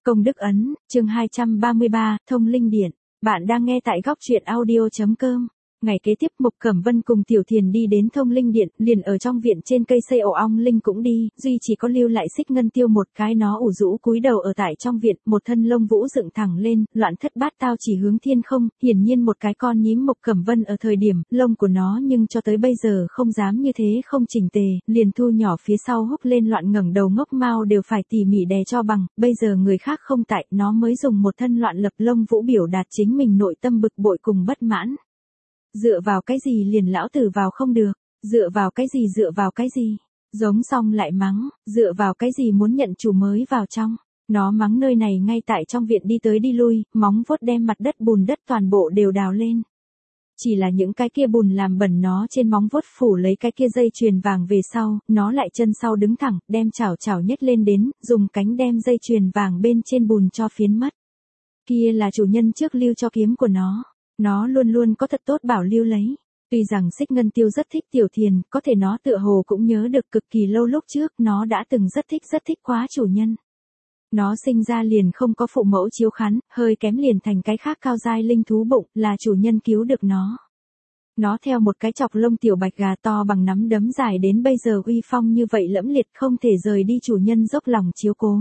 Công đức ấn, chương 233, Thông Linh Điện. Bạn đang nghe tại góc truyện audio.com. Ngày kế tiếp Mục Cẩm Vân cùng Tiểu Thiền đi đến Thông Linh Điện, liền ở trong viện trên cây xây ổ ong linh cũng đi, duy chỉ có lưu lại Xích Ngân Tiêu một cái nó ủ rũ cúi đầu ở tại trong viện, một thân lông vũ dựng thẳng lên, loạn thất bát tao chỉ hướng thiên không, hiển nhiên một cái con nhím Mục Cẩm Vân ở thời điểm, lông của nó nhưng cho tới bây giờ không dám như thế không chỉnh tề, liền thu nhỏ phía sau húc lên loạn ngẩng đầu ngốc mao đều phải tỉ mỉ đè cho bằng, bây giờ người khác không tại, nó mới dùng một thân loạn lập lông vũ biểu đạt chính mình nội tâm bực bội cùng bất mãn. Dựa vào cái gì liền lão tử vào không được, dựa vào cái gì, giống xong lại mắng, dựa vào cái gì muốn nhận chủ mới vào trong, nó mắng nơi này ngay tại trong viện đi tới đi lui, móng vuốt đem mặt đất bùn đất toàn bộ đều đào lên. Chỉ là những cái kia bùn làm bẩn nó trên móng vuốt phủ lấy cái kia dây chuyền vàng về sau, nó lại chân sau đứng thẳng, đem chảo chảo nhét lên đến, dùng cánh đem dây chuyền vàng bên trên bùn cho phiến mất. Kia là chủ nhân trước lưu cho kiếm của nó luôn luôn có thật tốt bảo lưu lấy. Tuy rằng Xích Ngân Tiêu rất thích Tiểu Thiền, có thể nó tựa hồ cũng nhớ được cực kỳ lâu lúc trước nó đã từng rất thích quá chủ nhân. Nó sinh ra liền không có phụ mẫu chiếu khán, hơi kém liền thành cái khác cao giai linh thú bụng, là chủ nhân cứu được nó. Nó theo một cái chọc lông tiểu bạch gà to bằng nắm đấm dài đến bây giờ uy phong như vậy lẫm liệt không thể rời đi chủ nhân dốc lòng chiếu cố.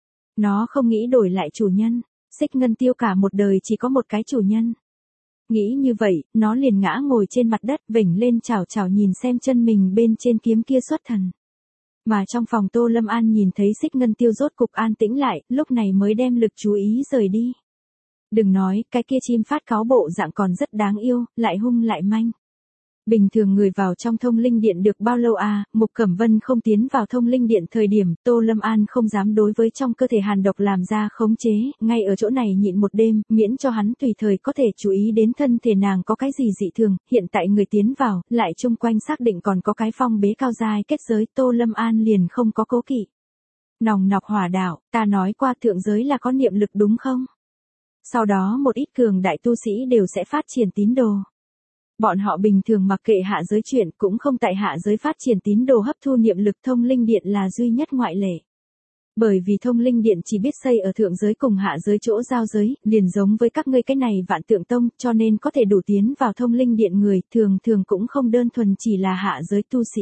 Nó không nghĩ đổi lại chủ nhân, Xích Ngân Tiêu cả một đời chỉ có một cái chủ nhân. Nghĩ như vậy, nó liền ngã ngồi trên mặt đất vểnh lên chào chào nhìn xem chân mình bên trên kiếm kia xuất thần. Mà trong phòng Tô Lâm An nhìn thấy Xích Ngân Tiêu rốt cục an tĩnh lại, lúc này mới đem lực chú ý rời đi. Đừng nói, cái kia chim phát cáo bộ dạng còn rất đáng yêu, lại hung lại manh. Bình thường người vào trong Thông Linh Điện được bao lâu à, Mục Cẩm Vân không tiến vào Thông Linh Điện thời điểm, Tô Lâm An không dám đối với trong cơ thể hàn độc làm ra khống chế, ngay ở chỗ này nhịn một đêm, miễn cho hắn tùy thời có thể chú ý đến thân thể nàng có cái gì dị thường, hiện tại người tiến vào, lại chung quanh xác định còn có cái phong bế cao giai kết giới, Tô Lâm An liền không có cố kỵ. Nòng nọc hỏa đạo, ta nói qua thượng giới là có niệm lực đúng không? Sau đó một ít cường đại tu sĩ đều sẽ phát triển tín đồ. Bọn họ bình thường mặc kệ hạ giới chuyện cũng không tại hạ giới phát triển tín đồ hấp thu niệm lực. Thông Linh Điện là duy nhất ngoại lệ. Bởi vì Thông Linh Điện chỉ biết xây ở thượng giới cùng hạ giới chỗ giao giới, liền giống với các ngươi cái này Vạn Tượng Tông, cho nên có thể đủ tiến vào Thông Linh Điện người, thường cũng không đơn thuần chỉ là hạ giới tu sĩ.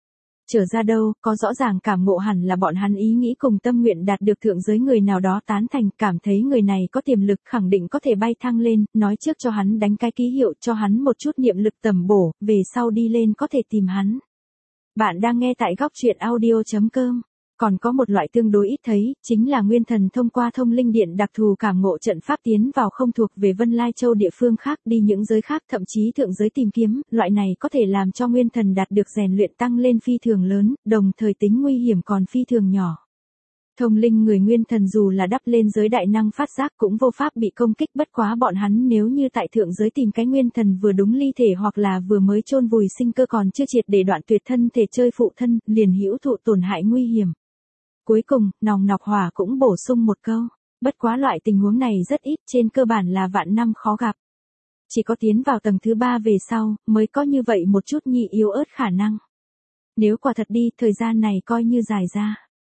Trở ra đâu, có rõ ràng cảm ngộ hẳn là bọn hắn ý nghĩ cùng tâm nguyện đạt được thượng giới người nào đó tán thành, cảm thấy người này có tiềm lực khẳng định có thể bay thăng lên, nói trước cho hắn đánh cái ký hiệu, cho hắn một chút niệm lực tầm bổ, về sau đi lên có thể tìm hắn. Bạn đang nghe tại góc truyện audio.com. Còn có một loại tương đối ít thấy, chính là nguyên thần thông qua Thông Linh Điện đặc thù cảm ngộ trận pháp tiến vào không thuộc về Vân Lai Châu địa phương khác đi những giới khác thậm chí thượng giới tìm kiếm, loại này có thể làm cho nguyên thần đạt được rèn luyện tăng lên phi thường lớn, đồng thời tính nguy hiểm còn phi thường nhỏ. Thông linh người nguyên thần dù là đắp lên giới đại năng phát giác cũng vô pháp bị công kích, bất quá bọn hắn nếu như tại thượng giới tìm cái nguyên thần vừa đúng ly thể hoặc là vừa mới chôn vùi sinh cơ còn chưa triệt để đoạn tuyệt thân thể chơi phụ thân, liền hữu thụ tổn hại nguy hiểm. Cuối cùng, nòng nọc hỏa cũng bổ sung một câu, bất quá loại tình huống này rất ít, trên cơ bản là vạn năm khó gặp. Chỉ có tiến vào tầng thứ 3 về sau, mới có như vậy một chút nhị yếu ớt khả năng. Nếu quả thật đi, thời gian này coi như dài ra.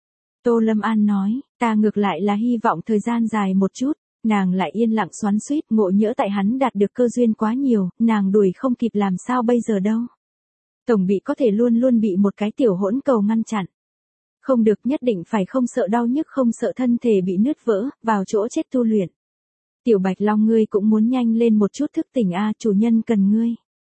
Tô Lâm An nói, ta ngược lại là hy vọng thời gian dài một chút, nàng lại yên lặng xoắn xuýt, ngộ nhỡ tại hắn đạt được cơ duyên quá nhiều, nàng đuổi không kịp làm sao bây giờ đâu. Tổng bị có thể luôn luôn bị một cái tiểu hỗn cầu ngăn chặn. Không được, nhất định phải không sợ đau nhức không sợ thân thể bị nứt vỡ, vào chỗ chết tu luyện. Tiểu Bạch Long ngươi cũng muốn nhanh lên một chút thức tỉnh a, chủ nhân cần ngươi.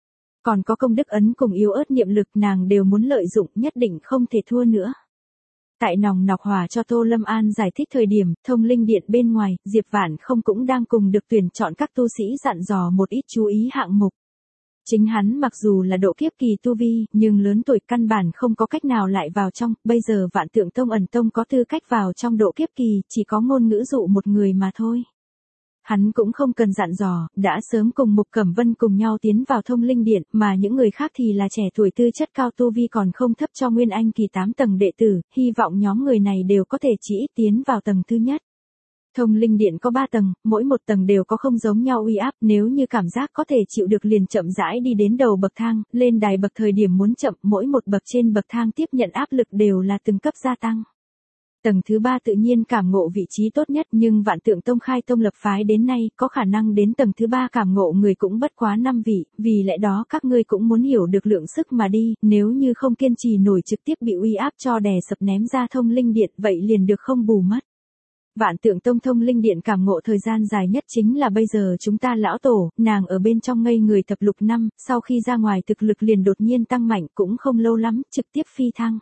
Còn có công đức ấn cùng yếu ớt niệm lực nàng đều muốn lợi dụng, nhất định không thể thua nữa. Tại nòng nọc hỏa cho Tô Lâm An giải thích thời điểm, Thông Linh Điện bên ngoài, Diệp Vãn không cũng đang cùng được tuyển chọn các tu sĩ dặn dò một ít chú ý hạng mục. Chính hắn mặc dù là độ kiếp kỳ tu vi, nhưng lớn tuổi căn bản không có cách nào lại vào trong, bây giờ Vạn Tượng Tông ẩn tông có tư cách vào trong độ kiếp kỳ, chỉ có ngôn ngữ dụ một người mà thôi. Hắn cũng không cần dặn dò, đã sớm cùng Mục Cẩm Vân cùng nhau tiến vào Thông Linh Điện, mà những người khác thì là trẻ tuổi tư chất cao tu vi còn không thấp cho Nguyên Anh kỳ 8 tầng đệ tử, hy vọng nhóm người này đều có thể chỉ ít tiến vào tầng thứ nhất. Thông Linh Điện có 3 tầng, mỗi một tầng đều có không giống nhau uy áp, nếu như cảm giác có thể chịu được liền chậm rãi đi đến đầu bậc thang, lên đài bậc thời điểm muốn chậm, mỗi một bậc trên bậc thang tiếp nhận áp lực đều là từng cấp gia tăng. Tầng thứ 3 tự nhiên cảm ngộ vị trí tốt nhất, nhưng Vạn Tượng Tông khai tông lập phái đến nay, có khả năng đến tầng thứ 3 cảm ngộ người cũng bất quá 5 vị, vì lẽ đó các ngươi cũng muốn hiểu được lượng sức mà đi, nếu như không kiên trì nổi trực tiếp bị uy áp cho đè sập ném ra thông linh điện, vậy liền được không bù mất. Vạn Tượng Tông thông linh điện cảm ngộ thời gian dài nhất chính là bây giờ chúng ta lão tổ, nàng ở bên trong ngây người thập lục năm, sau khi ra ngoài thực lực liền đột nhiên tăng mạnh, cũng không lâu lắm, trực tiếp phi thăng.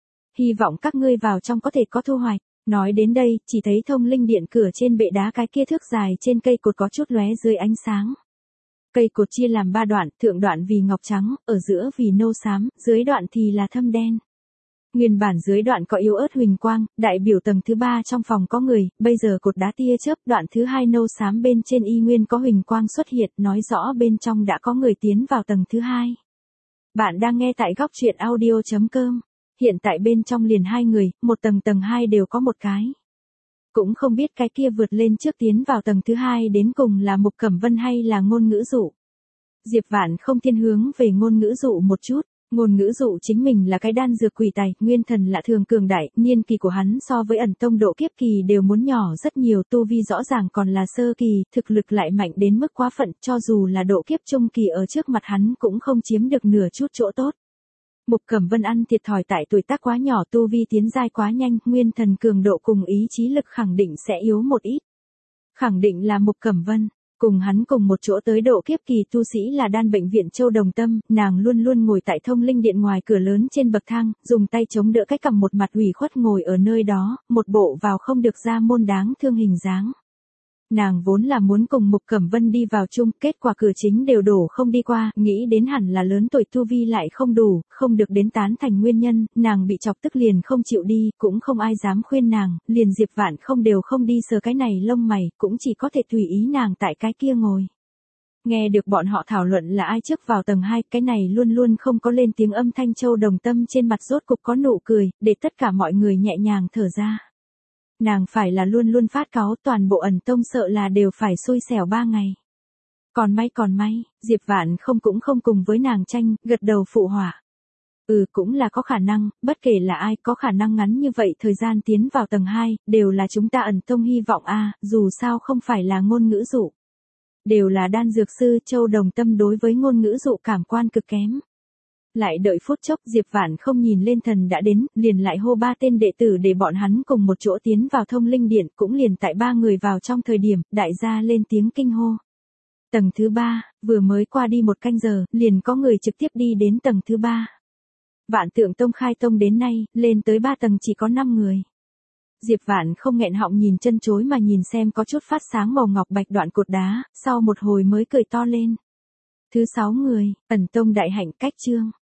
Hy vọng các ngươi vào trong có thể có thu hoạch. Nói đến đây, chỉ thấy thông linh điện cửa trên bệ đá cái kia thước dài trên cây cột có chút lóe dưới ánh sáng. Cây cột chia làm 3 đoạn, thượng đoạn vì ngọc trắng, ở giữa vì nâu xám, dưới đoạn thì là thâm đen. Nguyên bản dưới đoạn có yếu ớt huỳnh quang, đại biểu tầng thứ 3 trong phòng có người, bây giờ cột đá tia chớp, đoạn thứ 2 nâu xám bên trên y nguyên có huỳnh quang xuất hiện, nói rõ bên trong đã có người tiến vào tầng thứ 2. Bạn đang nghe tại góc truyện audio.com. Hiện tại bên trong liền 2 người, một tầng 2 đều có một cái. Cũng không biết cái kia vượt lên trước tiến vào tầng thứ 2 đến cùng là Mục Cẩm Vân hay là Ngôn Ngữ Dụ. Diệp Vạn không thiên hướng về Ngôn Ngữ Dụ một chút. Ngôn Ngữ Dụ chính mình là cái đan dược quỷ tài, nguyên thần lạ thường cường đại, niên kỳ của hắn so với ẩn tông độ kiếp kỳ đều muốn nhỏ rất nhiều, tu vi rõ ràng còn là sơ kỳ, thực lực lại mạnh đến mức quá phận, cho dù là độ kiếp trung kỳ ở trước mặt hắn cũng không chiếm được nửa chút chỗ tốt. Mục Cẩm Vân ăn thiệt thòi tại tuổi tác quá nhỏ, tu vi tiến giai quá nhanh, nguyên thần cường độ cùng ý chí lực khẳng định sẽ yếu một ít. Khẳng định là Mục Cẩm Vân, cùng hắn cùng một chỗ tới độ kiếp kỳ tu sĩ là Đan bệnh viện Châu Đồng Tâm, nàng luôn luôn ngồi tại thông linh điện ngoài cửa lớn trên bậc thang, dùng tay chống đỡ cái cằm, một mặt ủy khuất ngồi ở nơi đó, một bộ vào không được ra môn đáng thương hình dáng. Nàng vốn là muốn cùng Mục Cẩm Vân đi vào chung, kết quả cửa chính đều đổ không đi qua, nghĩ đến hẳn là lớn tuổi tu vi lại không đủ, không được đến tán thành nguyên nhân, nàng bị chọc tức liền không chịu đi, cũng không ai dám khuyên nàng, liền Diệp Vạn không đều không đi sờ cái này lông mày, cũng chỉ có thể tùy ý nàng tại cái kia ngồi. Nghe được bọn họ thảo luận là ai trước vào tầng 2, cái này luôn luôn không có lên tiếng âm thanh Châu Đồng Tâm trên mặt rốt cục có nụ cười, để tất cả mọi người nhẹ nhàng thở ra. Nàng phải là luôn luôn phát cáu, toàn bộ ẩn tông sợ là đều phải xui xẻo 3 ngày. Còn may, Diệp Vạn cũng không cùng với nàng tranh, gật đầu phụ họa. Cũng là có khả năng, bất kể là ai có khả năng ngắn như vậy thời gian tiến vào tầng 2, đều là chúng ta ẩn tông hy vọng a, dù sao không phải là Ngôn Ngữ Dụ. Đều là đan dược sư, Châu Đồng Tâm đối với Ngôn Ngữ Dụ cảm quan cực kém. Lại đợi phút chốc, Diệp Vạn không nhìn lên thần đã đến, liền lại hô 3 tên đệ tử để bọn hắn cùng một chỗ tiến vào thông linh điện, cũng liền tại 3 người vào trong thời điểm, đại gia lên tiếng kinh hô. Tầng thứ 3, vừa mới qua đi 1 canh giờ, liền có người trực tiếp đi đến tầng thứ 3. Vạn Tượng Tông khai tông đến nay, lên tới 3 tầng chỉ có 5 người. Diệp Vạn không nghẹn họng nhìn chân chối mà nhìn xem có chút phát sáng màu ngọc bạch đoạn cột đá, sau một hồi mới cười to lên. Thứ 6 người, ẩn tông đại hạnh cách chương.